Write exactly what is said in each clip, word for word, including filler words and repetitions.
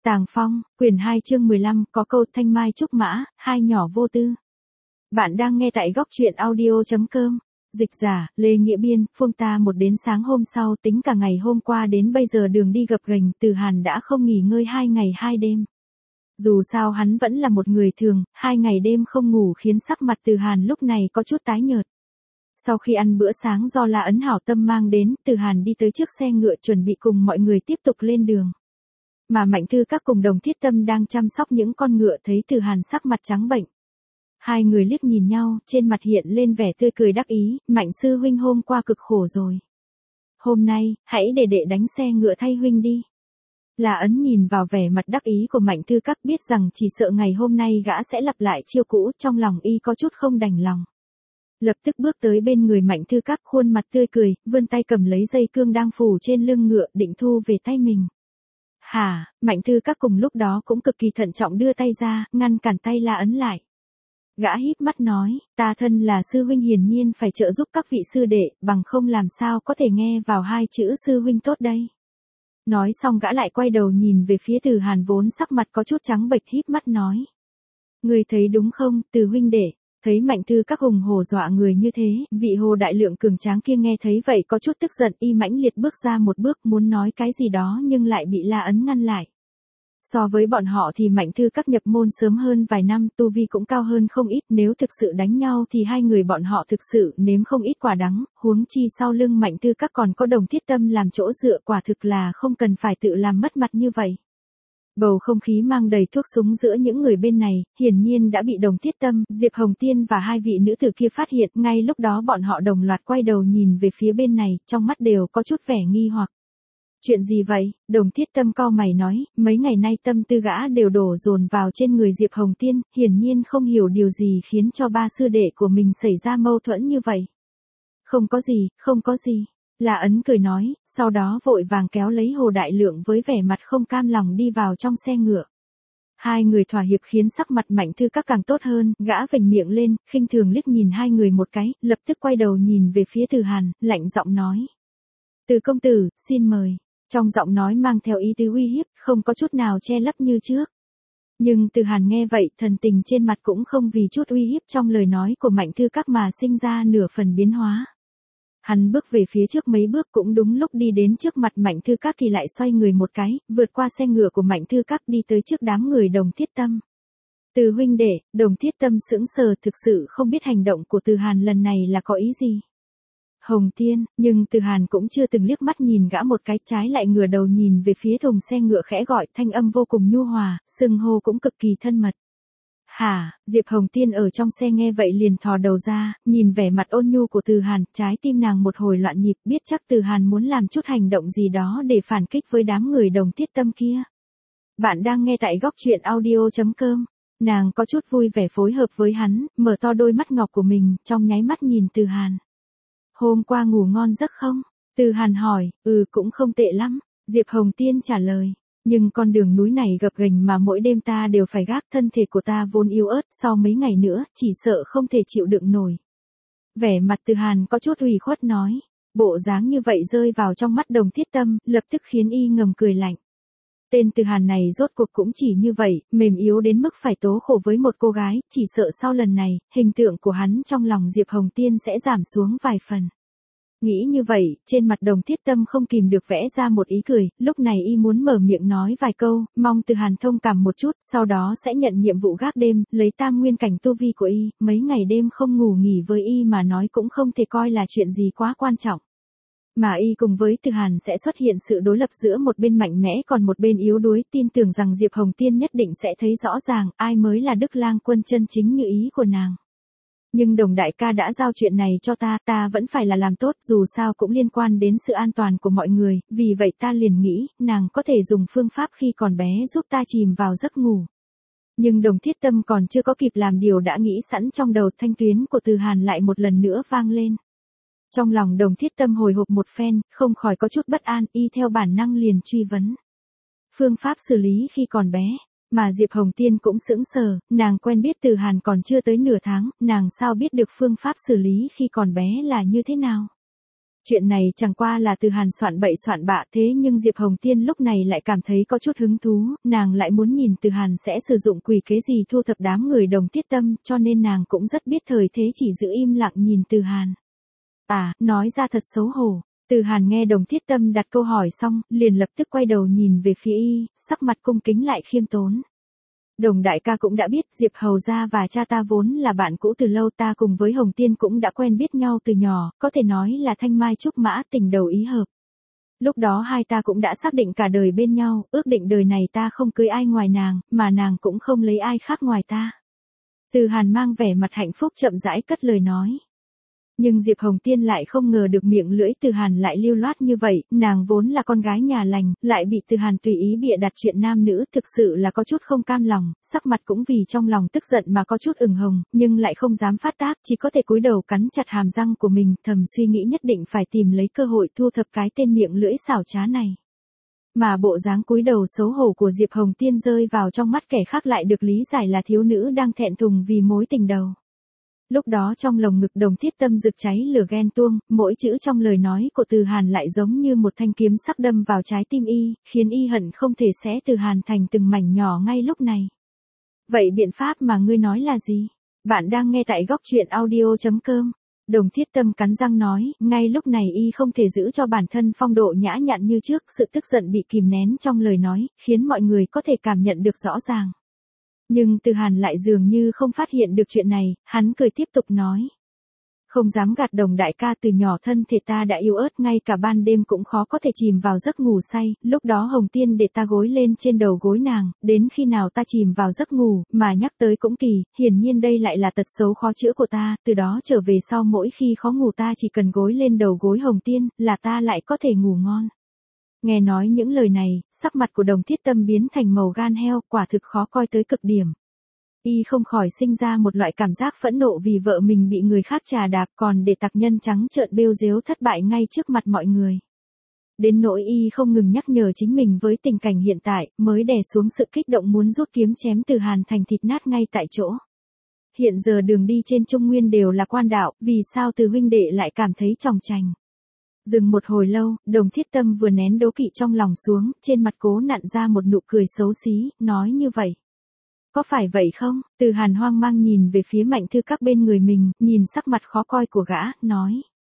Tàng Phong, quyển hai chương mười lăm, có câu thanh mai trúc mã, hai nhỏ vô tư. Bạn đang nghe tại góc truyện audio chấm com. Dịch giả, Lê Nghĩa Biên, Phương ta một đến sáng hôm sau tính cả ngày hôm qua đến bây giờ đường đi gập ghềnh, Từ Hàn đã không nghỉ ngơi hai ngày hai đêm. Dù sao hắn vẫn là một người thường, hai ngày đêm không ngủ khiến sắc mặt Từ Hàn lúc này có chút tái nhợt. Sau khi ăn bữa sáng do La Ấn hảo tâm mang đến, Từ Hàn đi tới trước xe ngựa chuẩn bị cùng mọi người tiếp tục lên đường. Mà Mạnh Thư Các cùng Đồng Thiết Tâm đang chăm sóc những con ngựa thấy Từ Hàn sắc mặt trắng bệnh. Hai người liếc nhìn nhau, trên mặt hiện lên vẻ tươi cười đắc ý, Mạnh sư huynh hôm qua cực khổ rồi. Hôm nay, hãy để đệ đánh xe ngựa thay huynh đi. La Ấn nhìn vào vẻ mặt đắc ý của Mạnh Thư Các biết rằng chỉ sợ ngày hôm nay gã sẽ lặp lại chiêu cũ, trong lòng y có chút không đành lòng. Lập tức bước tới bên người Mạnh Thư Các khuôn mặt tươi cười, vươn tay cầm lấy dây cương đang phủ trên lưng ngựa định thu về tay mình. Hả, Mạnh Thư Các cùng lúc đó cũng cực kỳ thận trọng đưa tay ra, ngăn cản tay La Ấn lại. Gã híp mắt nói, ta thân là sư huynh hiển nhiên phải trợ giúp các vị sư đệ, bằng không làm sao có thể nghe vào hai chữ sư huynh tốt đây. Nói xong gã lại quay đầu nhìn về phía Từ Hàn vốn sắc mặt có chút trắng bệch híp mắt nói. Người thấy đúng không, Từ huynh đệ? Thấy Mạnh Thư Các hùng hổ dọa người như thế, vị Hồ Đại Lượng cường tráng kia nghe thấy vậy có chút tức giận, y mãnh liệt bước ra một bước muốn nói cái gì đó nhưng lại bị La Ấn ngăn lại. So với bọn họ thì Mạnh Thư Các nhập môn sớm hơn vài năm, tu vi cũng cao hơn không ít, nếu thực sự đánh nhau thì hai người bọn họ thực sự nếm không ít quả đắng, huống chi sau lưng Mạnh Thư Các còn có Đồng Thiết Tâm làm chỗ dựa, quả thực là không cần phải tự làm mất mặt như vậy. Bầu không khí mang đầy thuốc súng giữa những người bên này, hiển nhiên đã bị Đồng Thiết Tâm, Diệp Hồng Tiên và hai vị nữ tử kia phát hiện, ngay lúc đó bọn họ đồng loạt quay đầu nhìn về phía bên này, trong mắt đều có chút vẻ nghi hoặc. Chuyện gì vậy? Đồng Thiết Tâm cau mày nói, mấy ngày nay tâm tư gã đều đổ dồn vào trên người Diệp Hồng Tiên, hiển nhiên không hiểu điều gì khiến cho ba sư đệ của mình xảy ra mâu thuẫn như vậy. Không có gì, không có gì. La Ấn cười nói, sau đó vội vàng kéo lấy Hồ Đại Lượng với vẻ mặt không cam lòng đi vào trong xe ngựa. Hai người thỏa hiệp khiến sắc mặt Mạnh Thư Các càng tốt hơn, gã vểnh miệng lên, khinh thường liếc nhìn hai người một cái, lập tức quay đầu nhìn về phía Từ Hàn, lạnh giọng nói. Từ công tử, xin mời. Trong giọng nói mang theo ý tứ uy hiếp, không có chút nào che lấp như trước. Nhưng Từ Hàn nghe vậy, thần tình trên mặt cũng không vì chút uy hiếp trong lời nói của Mạnh Thư Các mà sinh ra nửa phần biến hóa. Hắn bước về phía trước mấy bước cũng đúng lúc đi đến trước mặt Mạnh Thư Các thì lại xoay người một cái, vượt qua xe ngựa của Mạnh Thư Các đi tới trước đám người Đồng Thiết Tâm. Từ huynh đệ, Đồng Thiết Tâm sững sờ thực sự không biết hành động của Từ Hàn lần này là có ý gì. Hồng Tiên, nhưng Từ Hàn cũng chưa từng liếc mắt nhìn gã một cái, trái lại ngửa đầu nhìn về phía thùng xe ngựa khẽ gọi, thanh âm vô cùng nhu hòa, xưng hô cũng cực kỳ thân mật. Hả, Diệp Hồng Tiên ở trong xe nghe vậy liền thò đầu ra, nhìn vẻ mặt ôn nhu của Từ Hàn, trái tim nàng một hồi loạn nhịp, biết chắc Từ Hàn muốn làm chút hành động gì đó để phản kích với đám người Đồng Thiết Tâm kia. Bạn đang nghe tại góc truyện audio chấm com. Nàng có chút vui vẻ phối hợp với hắn, mở to đôi mắt ngọc của mình, trong nháy mắt nhìn Từ Hàn. Hôm qua ngủ ngon giấc không? Từ Hàn hỏi, ừ cũng không tệ lắm, Diệp Hồng Tiên trả lời. Nhưng con đường núi này gập ghềnh mà mỗi đêm ta đều phải gác, thân thể của ta vốn yếu ớt, sau mấy ngày nữa, chỉ sợ không thể chịu đựng nổi. Vẻ mặt Từ Hàn có chút ủy khuất nói, bộ dáng như vậy rơi vào trong mắt Đồng Thiết Tâm, lập tức khiến y ngầm cười lạnh. Tên Từ Hàn này rốt cuộc cũng chỉ như vậy, mềm yếu đến mức phải tố khổ với một cô gái, chỉ sợ sau lần này, hình tượng của hắn trong lòng Diệp Hồng Tiên sẽ giảm xuống vài phần. Nghĩ như vậy, trên mặt Đồng Thiết Tâm không kìm được vẽ ra một ý cười, lúc này y muốn mở miệng nói vài câu, mong Từ Hàn thông cảm một chút, sau đó sẽ nhận nhiệm vụ gác đêm, lấy tam nguyên cảnh tu vi của y, mấy ngày đêm không ngủ nghỉ với y mà nói cũng không thể coi là chuyện gì quá quan trọng. Mà y cùng với Từ Hàn sẽ xuất hiện sự đối lập giữa một bên mạnh mẽ còn một bên yếu đuối, tin tưởng rằng Diệp Hồng Tiên nhất định sẽ thấy rõ ràng ai mới là Đức Lang Quân chân chính như ý của nàng. Nhưng Đồng đại ca đã giao chuyện này cho ta, ta vẫn phải là làm tốt, dù sao cũng liên quan đến sự an toàn của mọi người, vì vậy ta liền nghĩ, nàng có thể dùng phương pháp khi còn bé giúp ta chìm vào giấc ngủ. Nhưng Đồng Thiết Tâm còn chưa có kịp làm điều đã nghĩ sẵn trong đầu, thanh tuyến của Từ Hàn lại một lần nữa vang lên. Trong lòng Đồng Thiết Tâm hồi hộp một phen, không khỏi có chút bất an, y theo bản năng liền truy vấn. Phương pháp xử lý khi còn bé. Mà Diệp Hồng Tiên cũng sững sờ, nàng quen biết Từ Hàn còn chưa tới nửa tháng, nàng sao biết được phương pháp xử lý khi còn bé là như thế nào? Chuyện này chẳng qua là Từ Hàn soạn bậy soạn bạ, thế nhưng Diệp Hồng Tiên lúc này lại cảm thấy có chút hứng thú, nàng lại muốn nhìn Từ Hàn sẽ sử dụng quỷ kế gì thu thập đám người Đồng Thiết Tâm, cho nên nàng cũng rất biết thời thế, chỉ giữ im lặng nhìn Từ Hàn. À, nói ra thật xấu hổ. Từ Hàn nghe Đồng Thiết Tâm đặt câu hỏi xong, liền lập tức quay đầu nhìn về phía y, sắc mặt cung kính lại khiêm tốn. Đồng đại ca cũng đã biết Diệp Hầu gia và cha ta vốn là bạn cũ từ lâu, ta cùng với Hồng Tiên cũng đã quen biết nhau từ nhỏ, có thể nói là thanh mai trúc mã, tình đầu ý hợp. Lúc đó hai ta cũng đã xác định cả đời bên nhau, ước định đời này ta không cưới ai ngoài nàng, mà nàng cũng không lấy ai khác ngoài ta. Từ Hàn mang vẻ mặt hạnh phúc chậm rãi cất lời nói. Nhưng Diệp Hồng Tiên lại không ngờ được miệng lưỡi Từ Hàn lại lưu loát như vậy, nàng vốn là con gái nhà lành, lại bị Từ Hàn tùy ý bịa đặt chuyện nam nữ, thực sự là có chút không cam lòng, sắc mặt cũng vì trong lòng tức giận mà có chút ửng hồng, nhưng lại không dám phát tác, chỉ có thể cúi đầu cắn chặt hàm răng của mình, thầm suy nghĩ nhất định phải tìm lấy cơ hội thu thập cái tên miệng lưỡi xảo trá này. Mà bộ dáng cúi đầu xấu hổ của Diệp Hồng Tiên rơi vào trong mắt kẻ khác lại được lý giải là thiếu nữ đang thẹn thùng vì mối tình đầu. Lúc đó trong lồng ngực Đồng Thiết Tâm rực cháy lửa ghen tuông, mỗi chữ trong lời nói của Từ Hàn lại giống như một thanh kiếm sắc đâm vào trái tim y, khiến y hận không thể xé Từ Hàn thành từng mảnh nhỏ ngay lúc này. Vậy biện pháp mà ngươi nói là gì? Bạn đang nghe tại góc truyện audio chấm com. Đồng Thiết Tâm cắn răng nói, ngay lúc này y không thể giữ cho bản thân phong độ nhã nhặn như trước, sự tức giận bị kìm nén trong lời nói, khiến mọi người có thể cảm nhận được rõ ràng. Nhưng Từ Hàn lại dường như không phát hiện được chuyện này, hắn cười tiếp tục nói. Không dám gạt Đồng đại ca, từ nhỏ thân thể ta đã yếu ớt, ngay cả ban đêm cũng khó có thể chìm vào giấc ngủ say, lúc đó Hồng Tiên để ta gối lên trên đầu gối nàng, đến khi nào ta chìm vào giấc ngủ, mà nhắc tới cũng kỳ, hiển nhiên đây lại là tật xấu khó chữa của ta, từ đó trở về sau mỗi khi khó ngủ ta chỉ cần gối lên đầu gối Hồng Tiên, là ta lại có thể ngủ ngon. Nghe nói những lời này, sắc mặt của Đồng Thiết Tâm biến thành màu gan heo, quả thực khó coi tới cực điểm. Y không khỏi sinh ra một loại cảm giác phẫn nộ vì vợ mình bị người khác trà đạp, còn để tặc nhân trắng trợn bêu dếu thất bại ngay trước mặt mọi người. Đến nỗi y không ngừng nhắc nhở chính mình với tình cảnh hiện tại, mới đè xuống sự kích động muốn rút kiếm chém Từ Hàn thành thịt nát ngay tại chỗ. Hiện giờ đường đi trên Trung Nguyên đều là quan đạo, vì sao Từ huynh đệ lại cảm thấy chòng chành? Dừng một hồi lâu, Đồng Thiết Tâm vừa nén đố kỵ trong lòng xuống, trên mặt cố nặn ra một nụ cười xấu xí, nói như vậy. Có phải vậy không? Từ Hàn hoang mang nhìn về phía Mạnh Thư Các bên người mình, nhìn sắc mặt khó coi của gã, nói.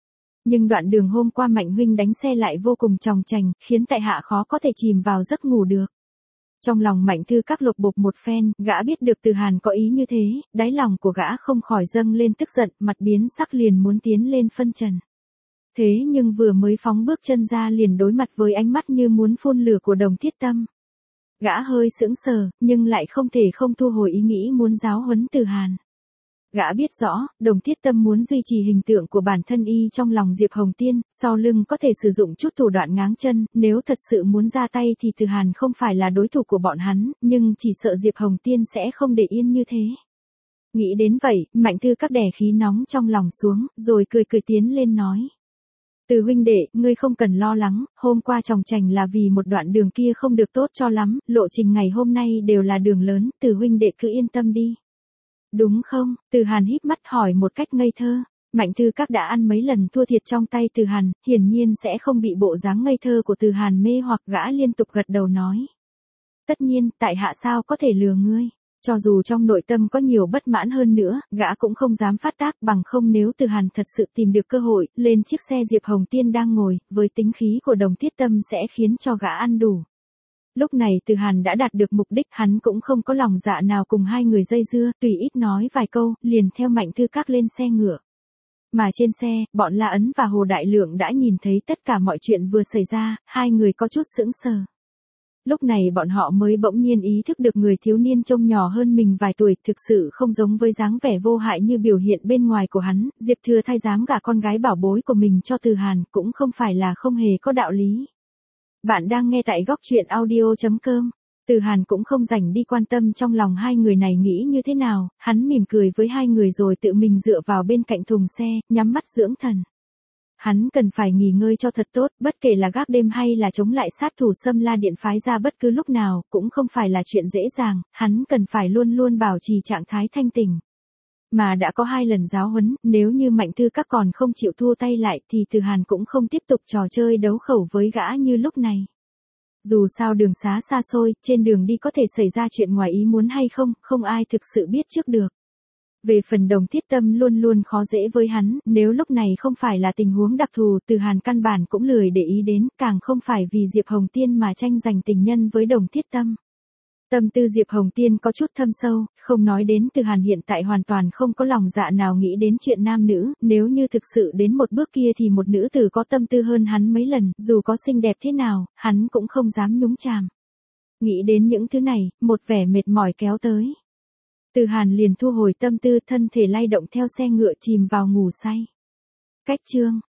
Nhưng đoạn đường hôm qua Mạnh huynh đánh xe lại vô cùng chòng chành, khiến tại hạ khó có thể chìm vào giấc ngủ được. Trong lòng Mạnh Thư Các lục bục một phen, gã biết được Từ Hàn có ý như thế, đáy lòng của gã không khỏi dâng lên tức giận, mặt biến sắc liền muốn tiến lên phân trần. Thế nhưng vừa mới phóng bước chân ra liền đối mặt với ánh mắt như muốn phun lửa của Đồng Thiết Tâm. Gã hơi sững sờ, nhưng lại không thể không thu hồi ý nghĩ muốn giáo huấn Từ Hàn. Gã biết rõ, Đồng Thiết Tâm muốn duy trì hình tượng của bản thân y trong lòng Diệp Hồng Tiên, sau lưng có thể sử dụng chút thủ đoạn ngáng chân, nếu thật sự muốn ra tay thì Từ Hàn không phải là đối thủ của bọn hắn, nhưng chỉ sợ Diệp Hồng Tiên sẽ không để yên như thế. Nghĩ đến vậy, Mạnh Thư Các đè khí nóng trong lòng xuống, rồi cười cười tiến lên nói. Từ huynh đệ, ngươi không cần lo lắng, hôm qua chòng chành là vì một đoạn đường kia không được tốt cho lắm, lộ trình ngày hôm nay đều là đường lớn, Từ huynh đệ cứ yên tâm đi. Đúng không? Từ Hàn híp mắt hỏi một cách ngây thơ. Mạnh Thư Các đã ăn mấy lần thua thiệt trong tay Từ Hàn, hiển nhiên sẽ không bị bộ dáng ngây thơ của Từ Hàn mê hoặc, gã liên tục gật đầu nói. Tất nhiên, tại hạ sao có thể lừa ngươi. Cho dù trong nội tâm có nhiều bất mãn hơn nữa, gã cũng không dám phát tác, bằng không nếu Từ Hàn thật sự tìm được cơ hội, lên chiếc xe Diệp Hồng Tiên đang ngồi, với tính khí của Đồng Thiết Tâm sẽ khiến cho gã ăn đủ. Lúc này Từ Hàn đã đạt được mục đích, hắn cũng không có lòng dạ nào cùng hai người dây dưa, tùy ít nói vài câu, liền theo Mạnh Thư Các lên xe ngựa. Mà trên xe, bọn La Ấn và Hồ Đại Lượng đã nhìn thấy tất cả mọi chuyện vừa xảy ra, hai người có chút sững sờ. Lúc này bọn họ mới bỗng nhiên ý thức được người thiếu niên trông nhỏ hơn mình vài tuổi thực sự không giống với dáng vẻ vô hại như biểu hiện bên ngoài của hắn, Diệp Thừa Thai dám gả con gái bảo bối của mình cho Từ Hàn cũng không phải là không hề có đạo lý. Bạn đang nghe tại góc truyện audio chấm com. Từ Hàn cũng không rảnh đi quan tâm trong lòng hai người này nghĩ như thế nào, hắn mỉm cười với hai người rồi tự mình dựa vào bên cạnh thùng xe, nhắm mắt dưỡng thần. Hắn cần phải nghỉ ngơi cho thật tốt, bất kể là gác đêm hay là chống lại sát thủ Xâm La Điện phái ra bất cứ lúc nào, cũng không phải là chuyện dễ dàng, hắn cần phải luôn luôn bảo trì trạng thái thanh tỉnh. Mà đã có hai lần giáo huấn, nếu như Mạnh Thư các còn không chịu thua tay lại thì Từ Hàn cũng không tiếp tục trò chơi đấu khẩu với gã như lúc này. Dù sao đường xá xa xôi, trên đường đi có thể xảy ra chuyện ngoài ý muốn hay không, không ai thực sự biết trước được. Về phần Đồng Thiết Tâm luôn luôn khó dễ với hắn, nếu lúc này không phải là tình huống đặc thù, Từ Hàn căn bản cũng lười để ý đến, càng không phải vì Diệp Hồng Tiên mà tranh giành tình nhân với Đồng Thiết Tâm. Tâm tư Diệp Hồng Tiên có chút thâm sâu, không nói đến Từ Hàn hiện tại hoàn toàn không có lòng dạ nào nghĩ đến chuyện nam nữ, nếu như thực sự đến một bước kia thì một nữ tử có tâm tư hơn hắn mấy lần, dù có xinh đẹp thế nào, hắn cũng không dám nhúng chàm. Nghĩ đến những thứ này, một vẻ mệt mỏi kéo tới. Từ Hàn liền thu hồi tâm tư, thân thể lay động theo xe ngựa chìm vào ngủ say. Cách chương